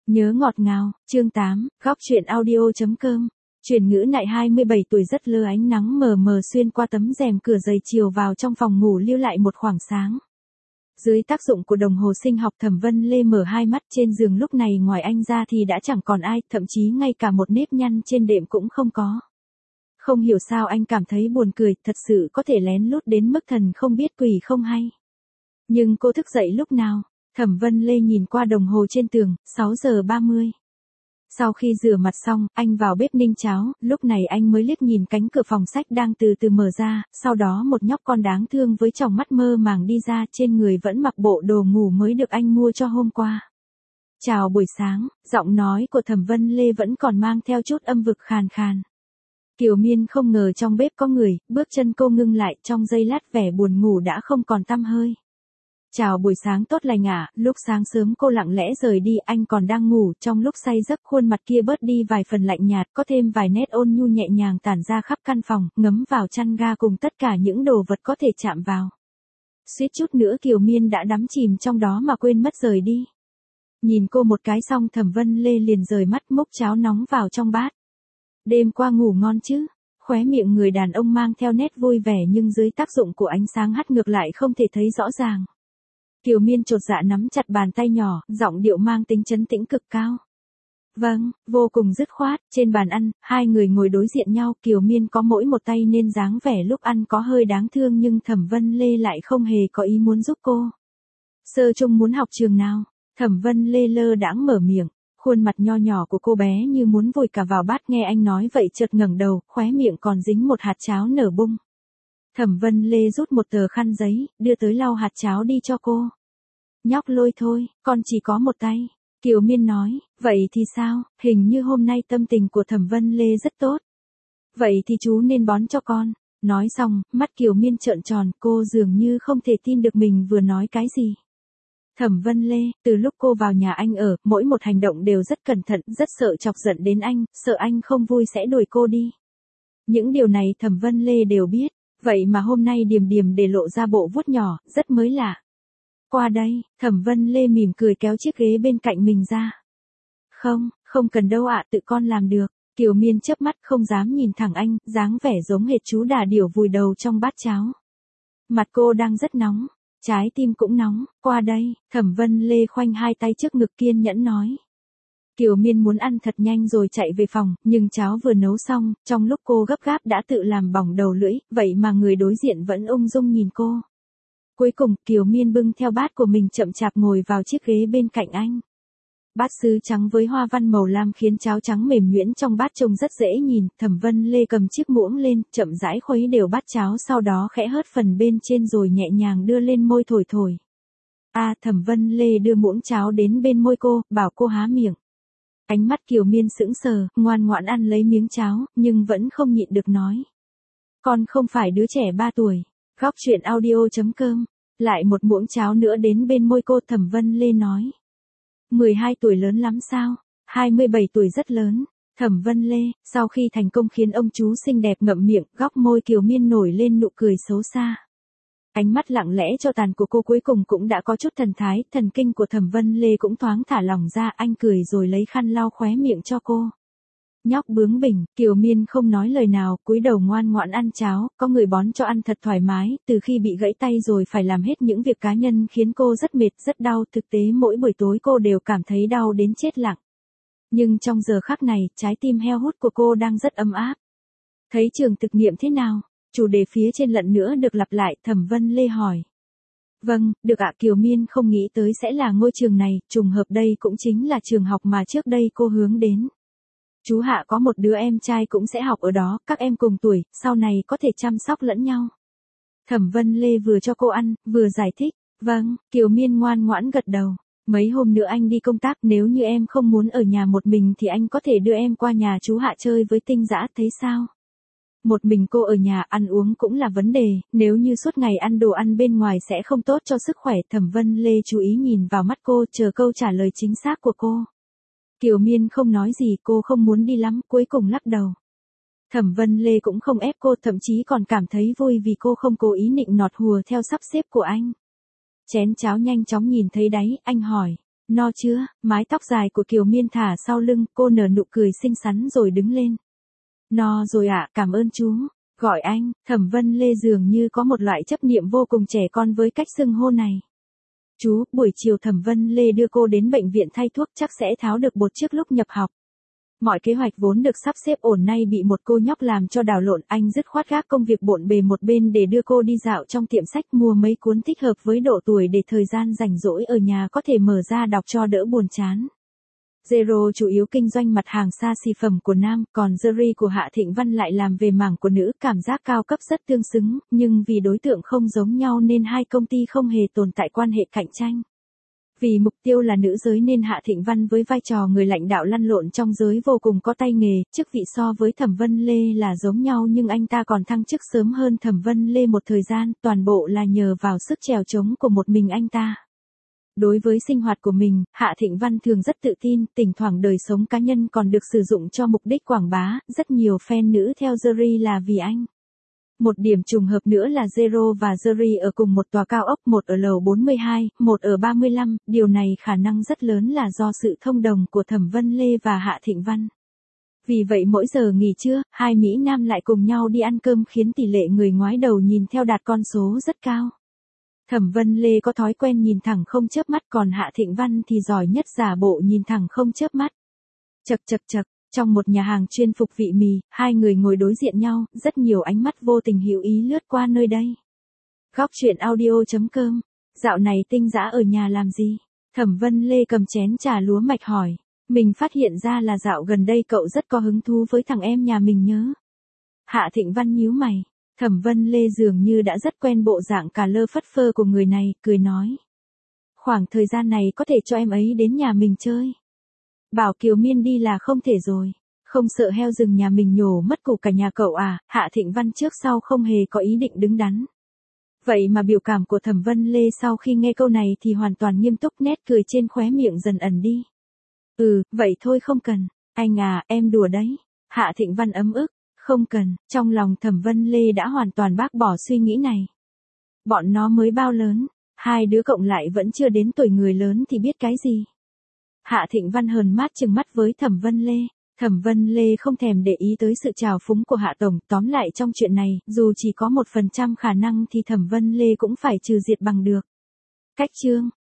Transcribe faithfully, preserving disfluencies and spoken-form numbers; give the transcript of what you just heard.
Nhớ ngọt ngào, chương tám, góc truyện audio.com. Chuyển ngữ nại hai mươi bảy tuổi rất lơ ánh nắng mờ mờ xuyên qua tấm rèm cửa dày chiều vào trong phòng ngủ lưu lại một khoảng sáng. Dưới tác dụng của đồng hồ sinh học Thẩm Vân Lê mở hai mắt trên giường lúc này ngoài anh ra thì đã chẳng còn ai, thậm chí ngay cả một nếp nhăn trên đệm cũng không có. Không hiểu sao anh cảm thấy buồn cười, thật sự có thể lén lút đến mức thần không biết quỷ không hay. Nhưng cô thức dậy lúc nào? Thẩm Vân Lê nhìn qua đồng hồ trên tường, sáu giờ ba mươi. Sau khi rửa mặt xong, anh vào bếp ninh cháo, lúc này anh mới liếc nhìn cánh cửa phòng sách đang từ từ mở ra, sau đó một nhóc con đáng thương với tròng mắt mơ màng đi ra, trên người vẫn mặc bộ đồ ngủ mới được anh mua cho hôm qua. Chào buổi sáng, giọng nói của Thẩm Vân Lê vẫn còn mang theo chút âm vực khàn khàn. Kiều Miên không ngờ trong bếp có người, bước chân cô ngưng lại, trong giây lát vẻ buồn ngủ đã không còn tăm hơi. Chào buổi sáng tốt lành ạ, à, lúc sáng sớm cô lặng lẽ rời đi, anh còn đang ngủ, trong lúc say giấc khuôn mặt kia bớt đi vài phần lạnh nhạt, có thêm vài nét ôn nhu nhẹ nhàng tản ra khắp căn phòng, ngấm vào chăn ga cùng tất cả những đồ vật có thể chạm vào. Suýt chút nữa Kiều Miên đã đắm chìm trong đó mà quên mất rời đi. Nhìn cô một cái xong Thẩm Vân Lê liền rời mắt múc cháo nóng vào trong bát. Đêm qua ngủ ngon chứ? Khóe miệng người đàn ông mang theo nét vui vẻ nhưng dưới tác dụng của ánh sáng hắt ngược lại không thể thấy rõ ràng. Kiều Miên chột dạ nắm chặt bàn tay nhỏ, giọng điệu mang tính trấn tĩnh cực cao. Vâng, vô cùng dứt khoát, trên bàn ăn, hai người ngồi đối diện nhau, Kiều Miên có mỗi một tay nên dáng vẻ lúc ăn có hơi đáng thương nhưng Thẩm Vân Lê lại không hề có ý muốn giúp cô. Sơ trung muốn học trường nào? Thẩm Vân Lê lơ đãng mở miệng, khuôn mặt nho nhỏ của cô bé như muốn vùi cả vào bát, nghe anh nói vậy chợt ngẩng đầu, khóe miệng còn dính một hạt cháo nở bung. Thẩm Vân Lê rút một tờ khăn giấy, đưa tới lau hạt cháo đi cho cô. Nhóc Lôi thôi, con chỉ có một tay. Kiều Miên nói, vậy thì sao, hình như hôm nay tâm tình của Thẩm Vân Lê rất tốt. Vậy thì chú nên bón cho con. Nói xong, mắt Kiều Miên trợn tròn, cô dường như không thể tin được mình vừa nói cái gì. Thẩm Vân Lê, từ lúc cô vào nhà anh ở, mỗi một hành động đều rất cẩn thận, rất sợ chọc giận đến anh, sợ anh không vui sẽ đuổi cô đi. Những điều này Thẩm Vân Lê đều biết. Vậy mà hôm nay Điềm Điềm để lộ ra bộ vuốt nhỏ, rất mới lạ. Qua đây, Thẩm Vân Lê mỉm cười kéo chiếc ghế bên cạnh mình ra. Không, không cần đâu ạ, tự con làm được. Kiều Miên chớp mắt không dám nhìn thẳng anh, dáng vẻ giống hệt chú đà điểu vùi đầu trong bát cháo. Mặt cô đang rất nóng, trái tim cũng nóng, qua đây, Thẩm Vân Lê khoanh hai tay trước ngực kiên nhẫn nói. Kiều Miên muốn ăn thật nhanh rồi chạy về phòng, nhưng cháo vừa nấu xong, trong lúc cô gấp gáp đã tự làm bỏng đầu lưỡi, vậy mà người đối diện vẫn ung dung nhìn cô. Cuối cùng, Kiều Miên bưng theo bát của mình chậm chạp ngồi vào chiếc ghế bên cạnh anh. Bát sứ trắng với hoa văn màu lam khiến cháo trắng mềm nhuyễn trong bát trông rất dễ nhìn, Thẩm Vân Lê cầm chiếc muỗng lên, chậm rãi khuấy đều bát cháo sau đó khẽ hớt phần bên trên rồi nhẹ nhàng đưa lên môi thổi thổi. A à, Thẩm Vân Lê đưa muỗng cháo đến bên môi cô, bảo cô há miệng. Ánh mắt Kiều Miên sững sờ, ngoan ngoãn ăn lấy miếng cháo, nhưng vẫn không nhịn được nói. Con không phải đứa trẻ ba tuổi. Góc truyện audio.com. Lại một muỗng cháo nữa đến bên môi cô, Thẩm Vân Lê nói. mười hai tuổi lớn lắm sao? hai mươi bảy tuổi rất lớn. Thẩm Vân Lê, sau khi thành công khiến ông chú xinh đẹp ngậm miệng, góc môi Kiều Miên nổi lên nụ cười xấu xa. Ánh mắt lặng lẽ cho tàn của cô cuối cùng cũng đã có chút thần thái, thần kinh của Thẩm Vân Lê cũng thoáng thả lỏng ra, anh cười rồi lấy khăn lau khóe miệng cho cô. Nhóc bướng bỉnh, Kiều Miên không nói lời nào, cúi đầu ngoan ngoãn ăn cháo, có người bón cho ăn thật thoải mái, từ khi bị gãy tay rồi phải làm hết những việc cá nhân khiến cô rất mệt, rất đau, thực tế mỗi buổi tối cô đều cảm thấy đau đến chết lặng. Nhưng trong giờ khắc này, trái tim heo hút của cô đang rất ấm áp. Thấy trường thực nghiệm thế nào? Chủ đề phía trên lần nữa được lặp lại, Thẩm Vân Lê hỏi. Vâng, được ạ. Kiều Miên không nghĩ tới sẽ là ngôi trường này, trùng hợp đây cũng chính là trường học mà trước đây cô hướng đến. Chú Hạ có một đứa em trai cũng sẽ học ở đó, các em cùng tuổi, sau này có thể chăm sóc lẫn nhau. Thẩm Vân Lê vừa cho cô ăn, vừa giải thích. Vâng, Kiều Miên ngoan ngoãn gật đầu. Mấy hôm nữa anh đi công tác, nếu như em không muốn ở nhà một mình thì anh có thể đưa em qua nhà chú Hạ chơi với Tinh Dã, thấy sao? Một mình cô ở nhà ăn uống cũng là vấn đề, nếu như suốt ngày ăn đồ ăn bên ngoài sẽ không tốt cho sức khỏe. Thẩm Vân Lê chú ý nhìn vào mắt cô, chờ câu trả lời chính xác của cô. Kiều Miên không nói gì, cô không muốn đi lắm, cuối cùng lắc đầu. Thẩm Vân Lê cũng không ép cô, thậm chí còn cảm thấy vui vì cô không cố ý nịnh nọt hùa theo sắp xếp của anh. Chén cháo nhanh chóng nhìn thấy đáy, anh hỏi, No chưa? Mái tóc dài của Kiều Miên thả sau lưng, cô nở nụ cười xinh xắn rồi đứng lên. No rồi ạ, cảm ơn chú. Gọi anh, Thẩm Vân Lê dường như có một loại chấp niệm vô cùng trẻ con với cách xưng hô này. Chú, buổi chiều Thẩm Vân Lê đưa cô đến bệnh viện thay thuốc chắc sẽ tháo được bột trước lúc nhập học. Mọi kế hoạch vốn được sắp xếp ổn nay bị một cô nhóc làm cho đảo lộn, anh dứt khoát gác công việc bộn bề một bên để đưa cô đi dạo trong tiệm sách mua mấy cuốn thích hợp với độ tuổi để thời gian rảnh rỗi ở nhà có thể mở ra đọc cho đỡ buồn chán. Zero chủ yếu kinh doanh mặt hàng xa xỉ phẩm của nam, còn Jerry của Hạ Thịnh Văn lại làm về mảng của nữ, cảm giác cao cấp rất tương xứng, nhưng vì đối tượng không giống nhau nên hai công ty không hề tồn tại quan hệ cạnh tranh. Vì mục tiêu là nữ giới nên Hạ Thịnh Văn với vai trò người lãnh đạo lăn lộn trong giới vô cùng có tay nghề, chức vị so với Thẩm Vân Lê là giống nhau nhưng anh ta còn thăng chức sớm hơn Thẩm Vân Lê một thời gian, toàn bộ là nhờ vào sức trèo trống của một mình anh ta. Đối với sinh hoạt của mình, Hạ Thịnh Văn thường rất tự tin, thỉnh thoảng đời sống cá nhân còn được sử dụng cho mục đích quảng bá, rất nhiều fan nữ theo Jerry là vì anh. Một điểm trùng hợp nữa là Zero và Jerry ở cùng một tòa cao ốc, một ở lầu bốn mươi hai, một ở ba mươi lăm, điều này khả năng rất lớn là do sự thông đồng của Thẩm Vân Lê và Hạ Thịnh Văn. Vì vậy mỗi giờ nghỉ trưa, hai Mỹ Nam lại cùng nhau đi ăn cơm khiến tỷ lệ người ngoái đầu nhìn theo đạt con số rất cao. Thẩm Vân Lê có thói quen nhìn thẳng không chớp mắt, còn Hạ Thịnh Văn thì giỏi nhất giả bộ nhìn thẳng không chớp mắt. Chậc chậc chậc, trong một nhà hàng chuyên phục vị mì, hai người ngồi đối diện nhau, rất nhiều ánh mắt vô tình hữu ý lướt qua nơi đây. Góc truyện audio chấm com. Dạo này Tinh Dã ở nhà làm gì? Thẩm Vân Lê cầm chén trà lúa mạch hỏi. Mình phát hiện ra là dạo gần đây cậu rất có hứng thú với thằng em nhà mình nhớ. Hạ Thịnh Văn nhíu mày. Thẩm Vân Lê dường như đã rất quen bộ dạng cà lơ phất phơ của người này, cười nói. Khoảng thời gian này có thể cho em ấy đến nhà mình chơi. Bảo Kiều Miên đi là không thể rồi. Không sợ heo rừng nhà mình nhổ mất củ cả nhà cậu à? Hạ Thịnh Văn trước sau không hề có ý định đứng đắn. Vậy mà biểu cảm của Thẩm Vân Lê sau khi nghe câu này thì hoàn toàn nghiêm túc, nét cười trên khóe miệng dần ẩn đi. Ừ, vậy thôi không cần. Anh à, em đùa đấy. Hạ Thịnh Văn ấm ức. Không cần, trong lòng Thẩm Vân Lê đã hoàn toàn bác bỏ suy nghĩ này. Bọn nó mới bao lớn, hai đứa cộng lại vẫn chưa đến tuổi người lớn thì biết cái gì. Hạ Thịnh Văn hờn mát trừng mắt với Thẩm Vân Lê. Thẩm Vân Lê không thèm để ý tới sự trào phúng của Hạ Tổng, tóm lại trong chuyện này, dù chỉ có một phần trăm khả năng thì Thẩm Vân Lê cũng phải trừ diệt bằng được. Cách chương